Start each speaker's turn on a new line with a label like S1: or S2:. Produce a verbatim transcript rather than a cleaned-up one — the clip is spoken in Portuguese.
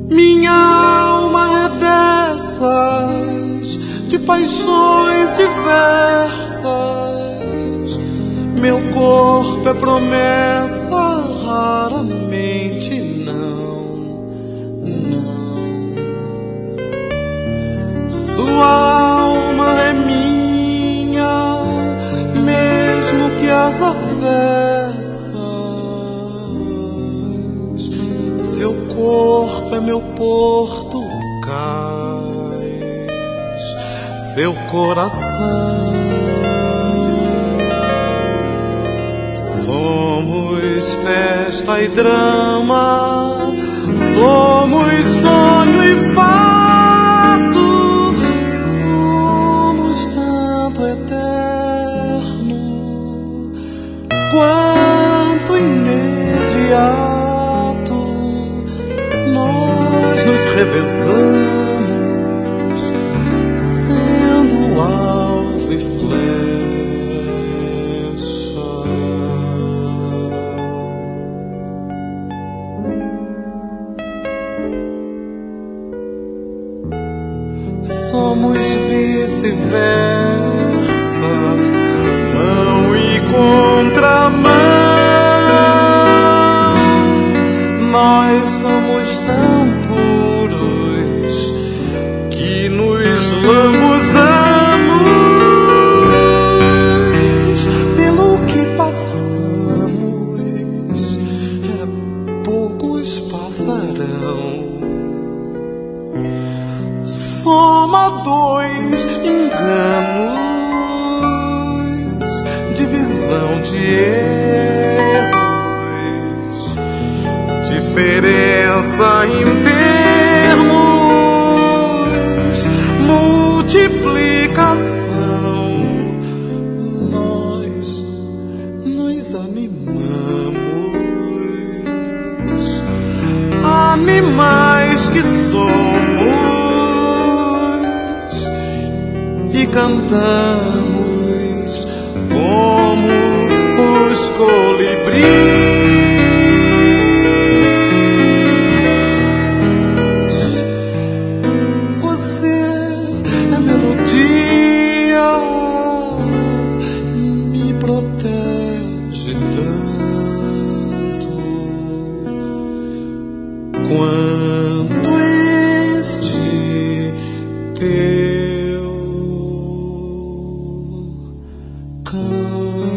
S1: Minha alma é dessas, de paixões diversas. Meu corpo é promessa, raramente não, não. Sua alma é minha, mesmo que as avessas. Seu corpo é meu porto cais, seu coração. Somos festa e drama, somos sonho e fato, somos tanto eterno quanto imediato. Nós nos revezamos, sendo alvo e flecha. Somos vice-versa, mão e contramão. Nós somos tão puros que nos lambuzamos. Pelo que passamos, é, poucos passarão. Soma dois enganos, divisão de erros, diferença em termos, multiplicação. Nós nos animamos, animais que somos, e cantamos como os colibris. Você é melodia, me protege tanto quanto este teu canto.